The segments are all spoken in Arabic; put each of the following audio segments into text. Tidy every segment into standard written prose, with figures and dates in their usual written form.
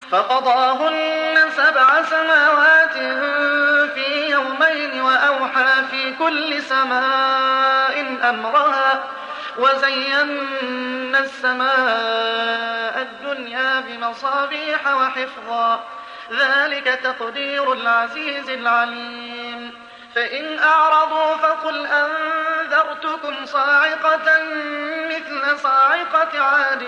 فقضاهن 7 سماوات في يومين وأوحى في كل سماء أمرها وزينا السماء الدنيا بمصابيح وحفظا ذلك تقدير العزيز العليم فإن أعرضوا فقل أنذرتكم صاعقة مثل صاعقة عاد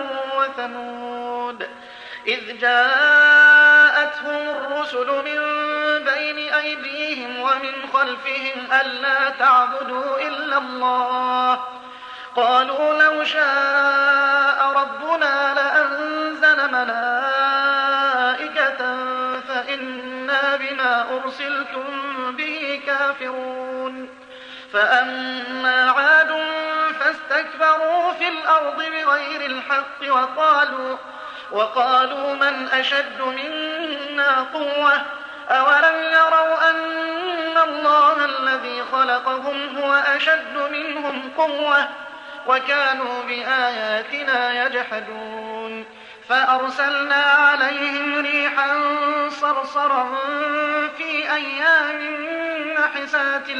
وثمود إذ جاءتهم الرسل من بين أيديهم ومن خلفهم ألا تعبدوا إلا الله قالوا لو شاء ربنا لأنزل ملائكة فإنا بما أرسلتم به كافرون فأما عاد فاستكبروا في الأرض بغير الحق وقالوا من أشد منا قوة أولم يروا أن الله الذي خلقهم هو أشد منهم قوة وكانوا بآياتنا يجحدون فأرسلنا عليهم ريحا صرصرا في أيام نحسات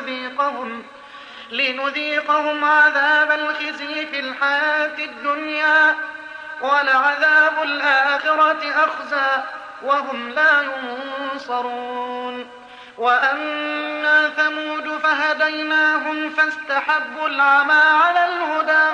لنذيقهم عذاب الخزي في الحياة الدنيا ولعذاب الآخرة أخزى وهم لا ينصرون وأما ثمود فهديناهم فاستحبوا العمى على الهدى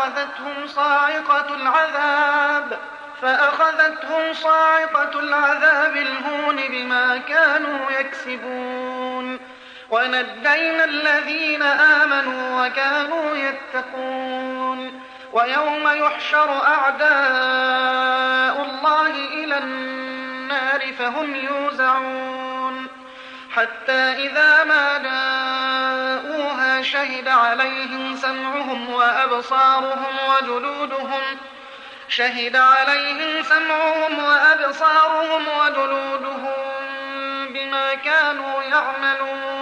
فأخذتهم صاعقة العذاب الهون بما كانوا يكسبون ونجينا الذين آمنوا وكانوا يتقون ويوم يحشر أعداء الله إلى النار فهم يوزعون حتى إذا ما جاءوها شهد عليهم سمعهم وأبصارهم وجلودهم بما كانوا يعملون